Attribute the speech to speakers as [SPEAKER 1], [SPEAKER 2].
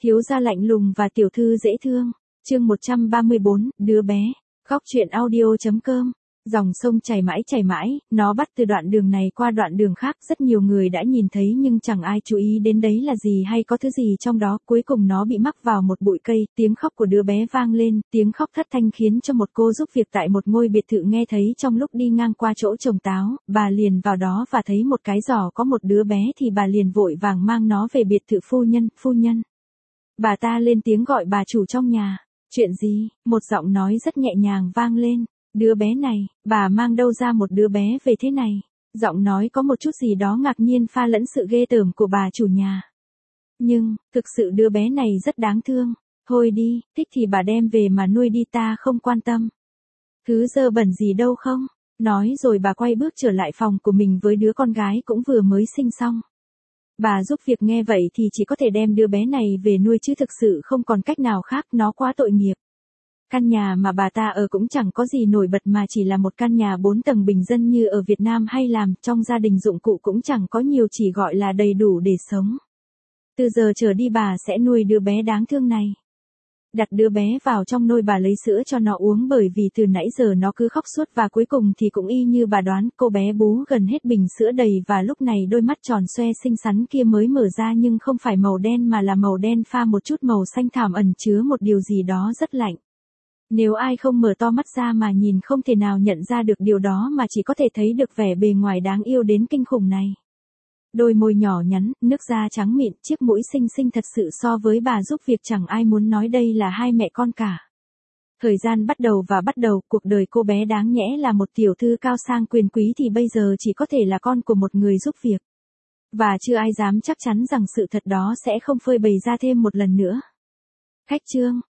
[SPEAKER 1] Thiếu gia lạnh lùng và tiểu thư dễ thương. Chương 134, đứa bé. Góc truyện audio.com. Dòng sông chảy mãi, nó bắt từ đoạn đường này qua đoạn đường khác, rất nhiều người đã nhìn thấy nhưng chẳng ai chú ý đến đấy là gì hay có thứ gì trong đó, cuối cùng nó bị mắc vào một bụi cây, tiếng khóc của đứa bé vang lên, tiếng khóc thất thanh khiến cho một cô giúp việc tại một ngôi biệt thự nghe thấy trong lúc đi ngang qua chỗ trồng táo, bà liền vào đó và thấy một cái giỏ có một đứa bé thì bà liền vội vàng mang nó về biệt thự. Phu nhân. Bà ta lên tiếng gọi bà chủ trong nhà. Chuyện gì? Một giọng nói rất nhẹ nhàng vang lên. Đứa bé này, bà mang đâu ra một đứa bé về thế này? Giọng nói có một chút gì đó ngạc nhiên pha lẫn sự ghê tởm của bà chủ nhà. Nhưng, thực sự đứa bé này rất đáng thương. Thôi đi, thích thì bà đem về mà nuôi đi, ta không quan tâm. Thứ dơ bẩn gì đâu không? Nói rồi bà quay bước trở lại phòng của mình với đứa con gái cũng vừa mới sinh xong. Bà giúp việc nghe vậy thì chỉ có thể đem đứa bé này về nuôi chứ thực sự không còn cách nào khác, nó quá tội nghiệp. Căn nhà mà bà ta ở cũng chẳng có gì nổi bật mà chỉ là một căn nhà 4 tầng bình dân như ở Việt Nam hay làm, trong gia đình dụng cụ cũng chẳng có nhiều, chỉ gọi là đầy đủ để sống. Từ giờ trở đi bà sẽ nuôi đứa bé đáng thương này. Đặt đứa bé vào trong nôi, bà lấy sữa cho nó uống bởi vì từ nãy giờ nó cứ khóc suốt và cuối cùng thì cũng y như bà đoán, cô bé bú gần hết bình sữa đầy và lúc này đôi mắt tròn xoe xinh xắn kia mới mở ra, nhưng không phải màu đen mà là màu đen pha một chút màu xanh thẳm, ẩn chứa một điều gì đó rất lạnh. Nếu ai không mở to mắt ra mà nhìn không thể nào nhận ra được điều đó, mà chỉ có thể thấy được vẻ bề ngoài đáng yêu đến kinh khủng này. Đôi môi nhỏ nhắn, nước da trắng mịn, chiếc mũi xinh xinh thật sự, so với bà giúp việc chẳng ai muốn nói đây là hai mẹ con cả. Thời gian bắt đầu, cuộc đời cô bé đáng nhẽ là một tiểu thư cao sang quyền quý thì bây giờ chỉ có thể là con của một người giúp việc. Và chưa ai dám chắc chắn rằng sự thật đó sẽ không phơi bày ra thêm một lần nữa. Khách trương,